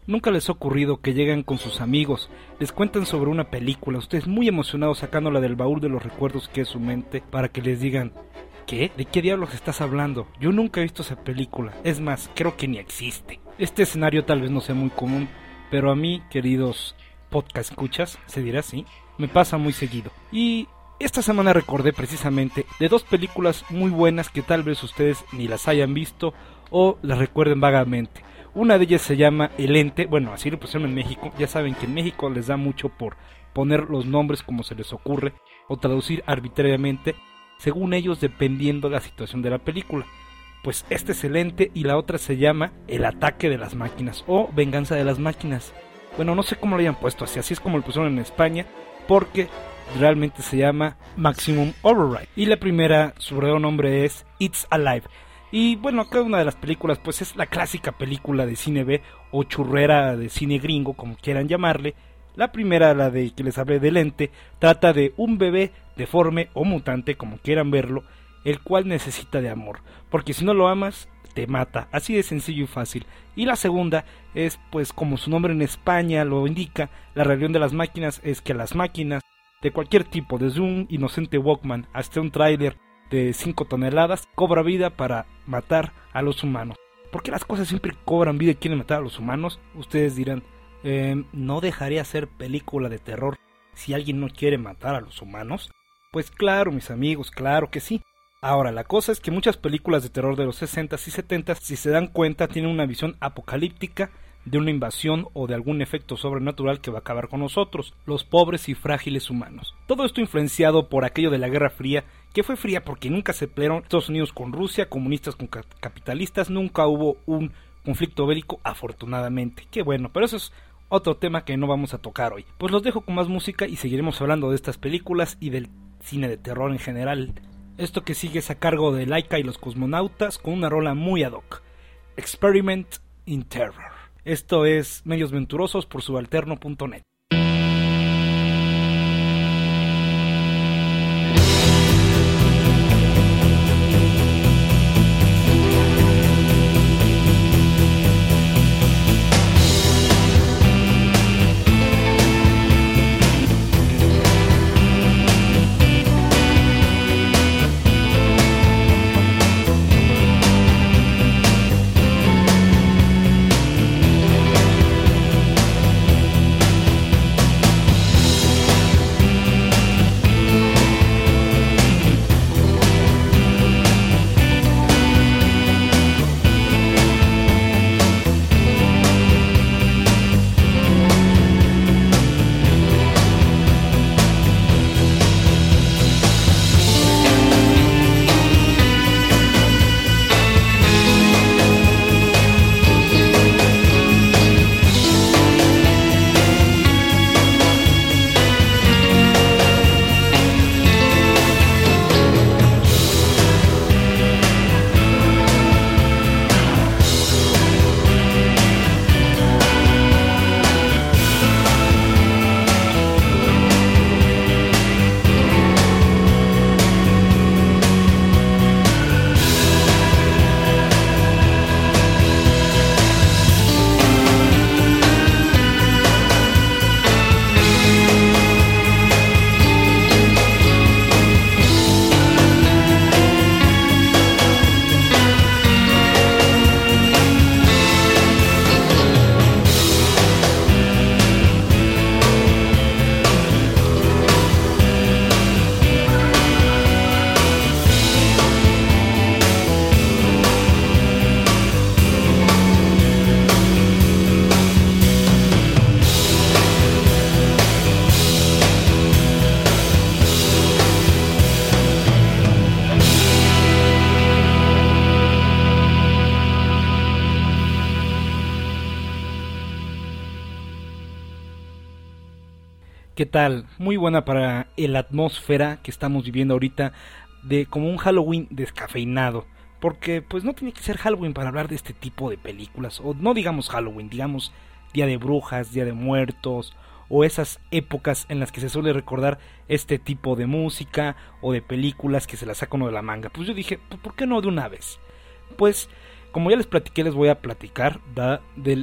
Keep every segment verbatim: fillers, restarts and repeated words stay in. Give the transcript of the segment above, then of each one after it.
¿Nunca les ha ocurrido que llegan con sus amigos, les cuentan sobre una película, ustedes muy emocionados sacándola del baúl de los recuerdos que es su mente, para que les digan, ¿qué? ¿De qué diablos estás hablando? Yo nunca he visto esa película, es más, creo que ni existe. Este escenario tal vez no sea muy común, pero a mí, queridos podcast escuchas, se dirá así, me pasa muy seguido. Y esta semana recordé precisamente de dos películas muy buenas que tal vez ustedes ni las hayan visto o las recuerden vagamente. Una de ellas se llama El Ente, bueno, así lo pusieron en México. Ya saben que en México les da mucho por poner los nombres como se les ocurre o traducir arbitrariamente, según ellos, dependiendo de la situación de la película. Pues este es El Ente y la otra se llama El Ataque de las Máquinas o Venganza de las Máquinas. Bueno, no sé cómo lo hayan puesto así, así es como lo pusieron en España, porque realmente se llama Maximum Override. Y la primera, su verdadero nombre es It's Alive. Y bueno, cada una de las películas pues es la clásica película de cine B o churrera de cine gringo, como quieran llamarle. La primera, la de que les hablé del Ente, trata de un bebé deforme o mutante, como quieran verlo, el cual necesita de amor, porque si no lo amas, te mata, así de sencillo y fácil. Y la segunda es, pues como su nombre en España lo indica, la rebelión de las máquinas es que las máquinas de cualquier tipo, desde un inocente Walkman hasta un tráiler de cinco toneladas, cobra vida para matar a los humanos. ¿Por qué las cosas siempre cobran vida y quieren matar a los humanos? Ustedes dirán, eh, ¿no dejaría ser película de terror si alguien no quiere matar a los humanos? Pues claro, mis amigos, claro que sí. Ahora, la cosa es que muchas películas de terror de los sesentas y setentas, si se dan cuenta, tienen una visión apocalíptica de una invasión o de algún efecto sobrenatural que va a acabar con nosotros, los pobres y frágiles humanos. Todo esto influenciado por aquello de la Guerra Fría, que fue fría porque nunca se pelearon Estados Unidos con Rusia, comunistas con capitalistas, nunca hubo un conflicto bélico, afortunadamente. Qué bueno, pero eso es otro tema que no vamos a tocar hoy. Pues los dejo con más música y seguiremos hablando de estas películas y del cine de terror en general. Esto que sigue es a cargo de Laika y los Cosmonautas con una rola muy ad hoc, Experiment in Terror. Esto es Medios Venturosos por subalterno punto net. ¿Qué tal? Muy buena para la atmósfera que estamos viviendo ahorita, de como un Halloween descafeinado, porque pues no tiene que ser Halloween para hablar de este tipo de películas, o no digamos Halloween, digamos Día de Brujas, Día de Muertos, o esas épocas en las que se suele recordar este tipo de música o de películas que se las saca uno de la manga. Pues yo dije, ¿por qué no de una vez? Pues como ya les platiqué, les voy a platicar da, del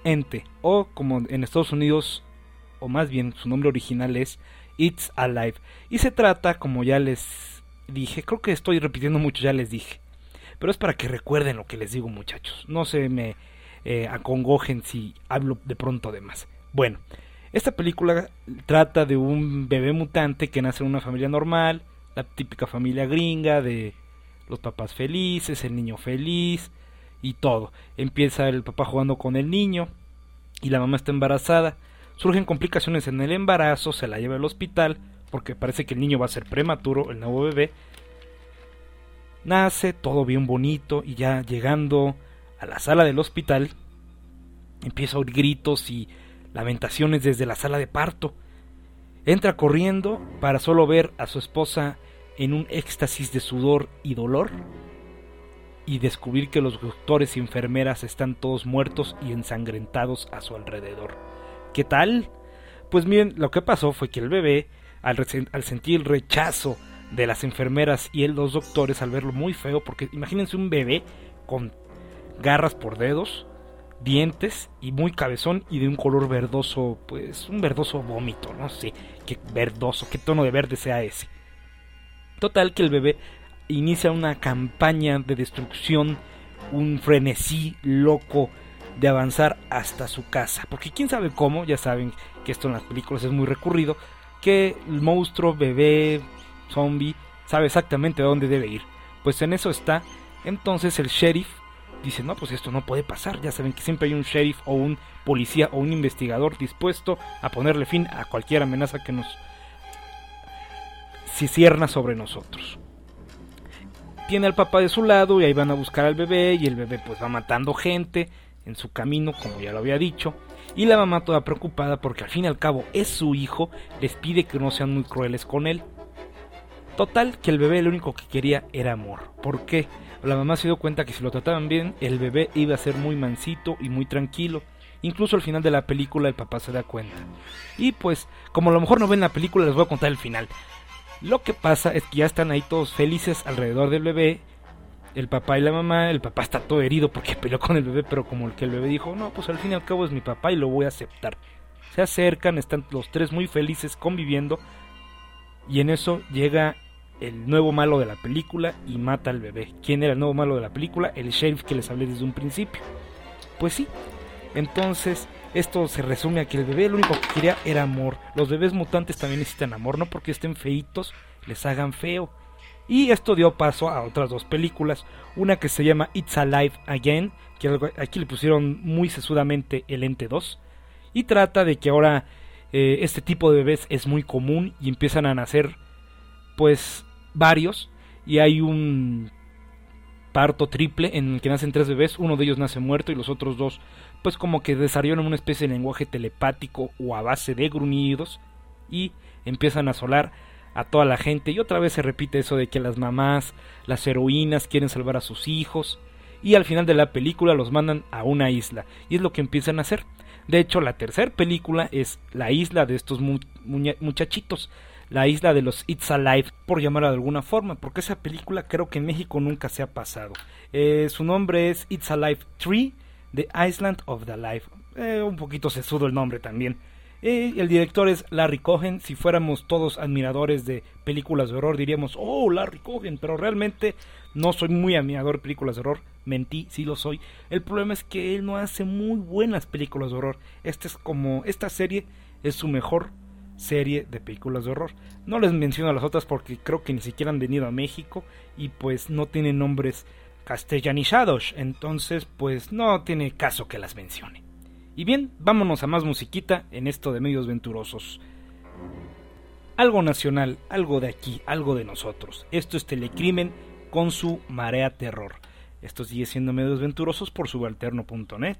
ente, o como en Estados Unidos, o más bien su nombre original es It's Alive. Y se trata, como ya les dije, creo que estoy repitiendo mucho, ya les dije, pero es para que recuerden lo que les digo, muchachos. No se me eh, acongojen si hablo de pronto de más. Bueno, esta película trata de un bebé mutante que nace en una familia normal, la típica familia gringa de los papás felices, el niño feliz y todo. Empieza el papá jugando con el niño y la mamá está embarazada. Surgen complicaciones en el embarazo, se la lleva al hospital porque parece que el niño va a ser prematuro, el nuevo bebé. Nace, todo bien bonito, y ya llegando a la sala del hospital empieza a oír gritos y lamentaciones desde la sala de parto. Entra corriendo para solo ver a su esposa en un éxtasis de sudor y dolor y descubrir que los doctores y enfermeras están todos muertos y ensangrentados a su alrededor. ¿Qué tal? Pues miren, lo que pasó fue que el bebé, al, rec- al sentir el rechazo de las enfermeras y el, los doctores, al verlo muy feo, porque imagínense un bebé con garras por dedos, dientes y muy cabezón y de un color verdoso, pues un verdoso vómito, no sé qué verdoso, qué tono de verde sea ese. Total que el bebé inicia una campaña de destrucción, un frenesí loco de avanzar hasta su casa, porque quién sabe cómo, ya saben que esto en las películas es muy recurrido, que el monstruo, bebé, zombie, sabe exactamente a dónde debe ir. Pues en eso está. Entonces el sheriff dice, no, pues esto no puede pasar. Ya saben que siempre hay un sheriff o un policía o un investigador dispuesto a ponerle fin a cualquier amenaza que nos se cierna sobre nosotros. Tiene al papá de su lado y ahí van a buscar al bebé, y el bebé pues va matando gente en su camino, como ya lo había dicho, y la mamá toda preocupada porque al fin y al cabo es su hijo, les pide que no sean muy crueles con él. Total, que el bebé lo único que quería era amor. ¿Por qué? La mamá se dio cuenta que si lo trataban bien, el bebé iba a ser muy mansito y muy tranquilo. Incluso al final de la película el papá se da cuenta. Y pues, como a lo mejor no ven la película, les voy a contar el final. Lo que pasa es que ya están ahí todos felices alrededor del bebé, el papá y la mamá. El papá está todo herido porque peleó con el bebé, pero como el que el bebé dijo, no, pues al fin y al cabo es mi papá y lo voy a aceptar. Se acercan, están los tres muy felices conviviendo, y en eso llega el nuevo malo de la película y mata al bebé. ¿Quién era el nuevo malo de la película? El sheriff que les hablé desde un principio. Pues sí, entonces esto se resume a que el bebé lo único que quería era amor. Los bebés mutantes también necesitan amor, no porque estén feitos les hagan feo. Y esto dio paso a otras dos películas, una que se llama It's Alive Again, que aquí le pusieron muy sesudamente El Ente dos, y trata de que ahora eh, este tipo de bebés es muy común y empiezan a nacer pues varios, y hay un parto triple en el que nacen tres bebés. Uno de ellos nace muerto y los otros dos pues como que desarrollan una especie de lenguaje telepático o a base de gruñidos y empiezan a asolar a toda la gente. Y otra vez se repite eso de que las mamás, las heroínas quieren salvar a sus hijos, y al final de la película los mandan a una isla, y es lo que empiezan a hacer. De hecho, la tercera película es la isla de estos mu- muña- muchachitos, la isla de los It's Alive, por llamarla de alguna forma, porque esa película creo que en México nunca se ha pasado. Eh, su nombre es It's Alive tres, The Island of the Alive. Eh, un poquito sesudo el nombre también. Eh, el director es Larry Cohen. Si fuéramos todos admiradores de películas de horror diríamos, oh, Larry Cohen, pero realmente no soy muy admirador de películas de horror. Mentí, sí lo soy. El problema es que él no hace muy buenas películas de horror. Este es como, esta serie es su mejor serie de películas de horror. No les menciono a las otras porque creo que ni siquiera han venido a México y pues no tienen nombres castellanizados, entonces pues no tiene caso que las mencione. Y bien, vámonos a más musiquita en esto de Medios Venturosos. Algo nacional, algo de aquí, algo de nosotros. Esto es Telecrimen con su Marea Terror. Esto sigue siendo Medios Venturosos por subalterno punto net.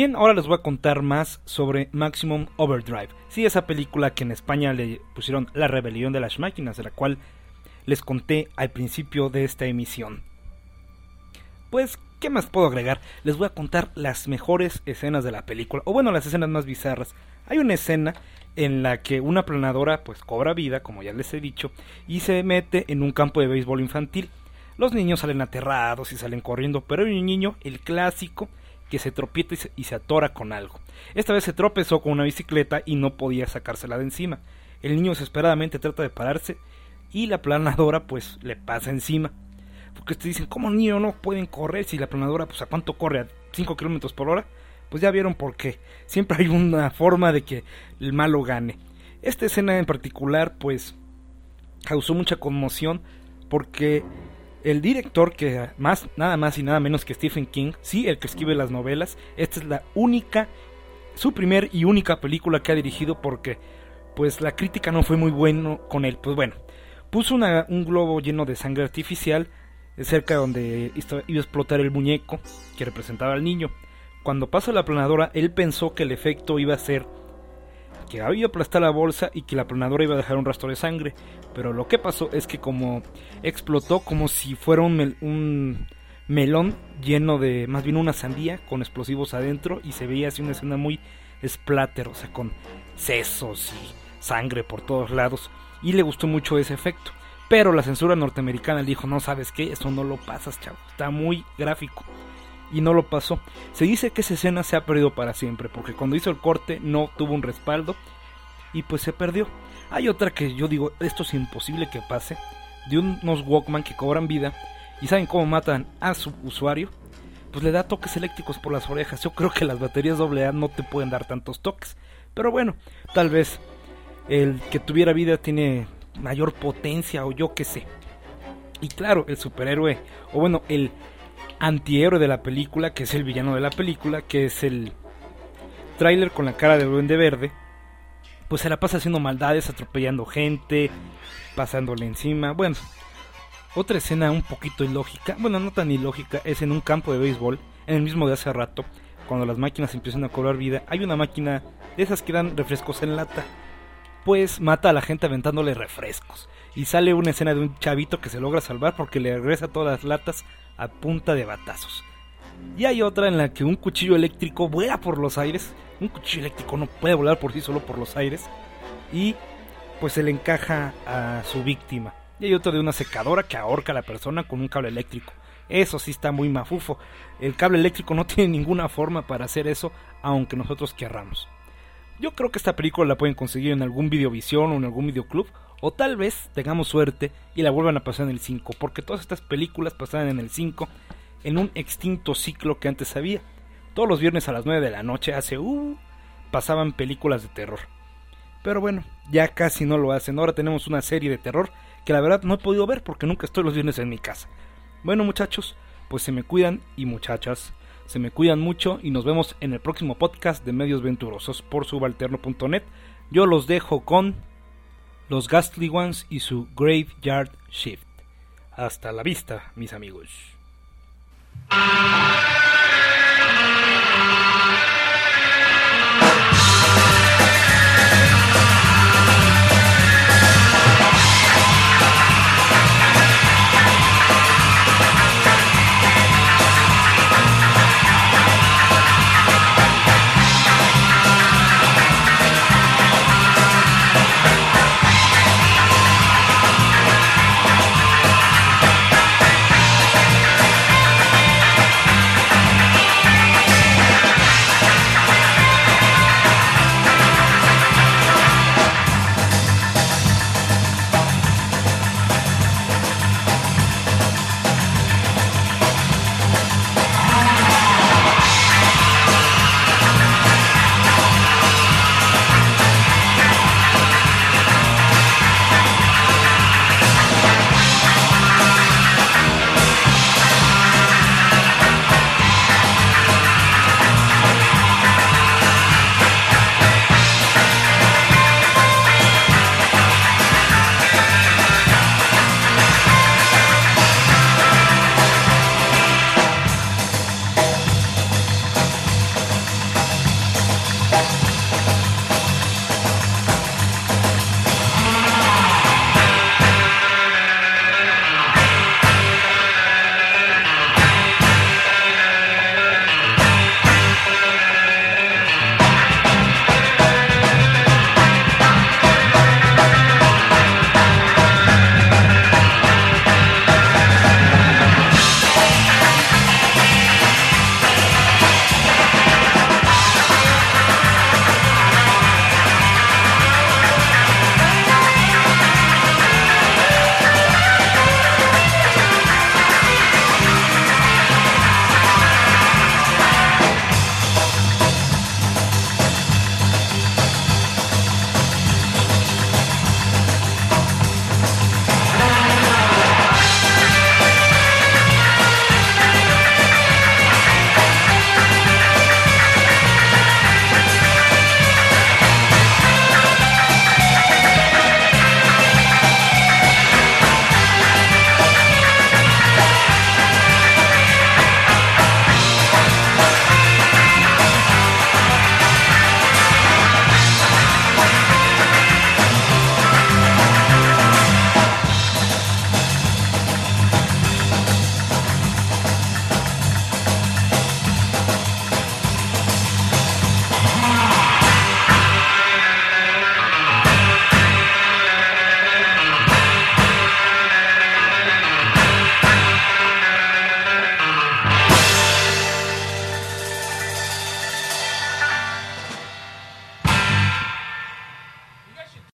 Bien, ahora les voy a contar más sobre Maximum Overdrive. Sí, esa película que en España le pusieron La Rebelión de las Máquinas, de la cual les conté al principio de esta emisión. Pues, ¿qué más puedo agregar? Les voy a contar las mejores escenas de la película, o bueno, las escenas más bizarras. Hay una escena en la que una planadora pues cobra vida, como ya les he dicho, y se mete en un campo de béisbol infantil. Los niños salen aterrados y salen corriendo, pero hay un niño, el clásico, que se tropieza y se, y se atora con algo. Esta vez se tropezó con una bicicleta y no podía sacársela de encima. El niño desesperadamente trata de pararse y la planadora pues le pasa encima. Porque te dicen, ¿cómo niño no pueden correr si la planadora pues a cuánto corre? ¿A cinco kilómetros por hora? Pues ya vieron por qué. Siempre hay una forma de que el malo gane. Esta escena en particular pues causó mucha conmoción porque el director, que más, nada más y nada menos que Stephen King, sí, el que escribe las novelas, esta es la única, su primer y única película que ha dirigido porque pues la crítica no fue muy buena con él. Pues bueno, puso una, un globo lleno de sangre artificial cerca de donde iba a explotar el muñeco que representaba al niño. Cuando pasa la planadora, él pensó que el efecto iba a ser que iba a aplastar la bolsa y que la planadora iba a dejar un rastro de sangre, pero lo que pasó es que como explotó como si fuera un, mel- un melón lleno de, más bien una sandía con explosivos adentro, y se veía así una escena muy splatter, o sea, con sesos y sangre por todos lados, y le gustó mucho ese efecto. Pero la censura norteamericana le dijo, no, ¿sabes qué? Eso no lo pasas, chavo, está muy gráfico. Y no lo pasó. Se dice que esa escena se ha perdido para siempre, porque cuando hizo el corte no tuvo un respaldo y pues se perdió. Hay otra que yo digo, esto es imposible que pase, de unos Walkman que cobran vida y ¿saben cómo matan a su usuario? Pues le da toques eléctricos por las orejas. Yo creo que las baterías doble A no te pueden dar tantos toques, pero bueno, tal vez el que tuviera vida tiene mayor potencia o yo qué sé. Y claro, el superhéroe, o bueno, el antihéroe de la película, que es el villano de la película, que es el tráiler con la cara de Duende Verde, pues se la pasa haciendo maldades, atropellando gente, pasándole encima. Bueno, otra escena un poquito ilógica, bueno, no tan ilógica, es en un campo de béisbol, en el mismo de hace rato, cuando las máquinas empiezan a cobrar vida. Hay una máquina de esas que dan refrescos en lata, pues mata a la gente aventándole refrescos. Y sale una escena de un chavito que se logra salvar porque le regresa todas las latas a punta de batazos. Y hay otra en la que un cuchillo eléctrico vuela por los aires. Un cuchillo eléctrico no puede volar por sí solo por los aires. Y pues se le encaja a su víctima. Y hay otra de una secadora que ahorca a la persona con un cable eléctrico. Eso sí está muy mafufo. El cable eléctrico no tiene ninguna forma para hacer eso, aunque nosotros querramos. Yo creo que esta película la pueden conseguir en algún Videovisión o en algún videoclub, o tal vez tengamos suerte y la vuelvan a pasar en el cinco, porque todas estas películas pasaban en el cinco en un extinto ciclo que antes había. Todos los viernes a las nueve de la noche hace uh, pasaban películas de terror. Pero bueno, ya casi no lo hacen. Ahora tenemos una serie de terror que la verdad no he podido ver porque nunca estoy los viernes en mi casa. Bueno, muchachos, pues se me cuidan, y muchachas, se me cuidan mucho, y nos vemos en el próximo podcast de Medios Venturosos por subalterno punto net. Yo los dejo con los Ghastly Ones y su Graveyard Shift. Hasta la vista, mis amigos.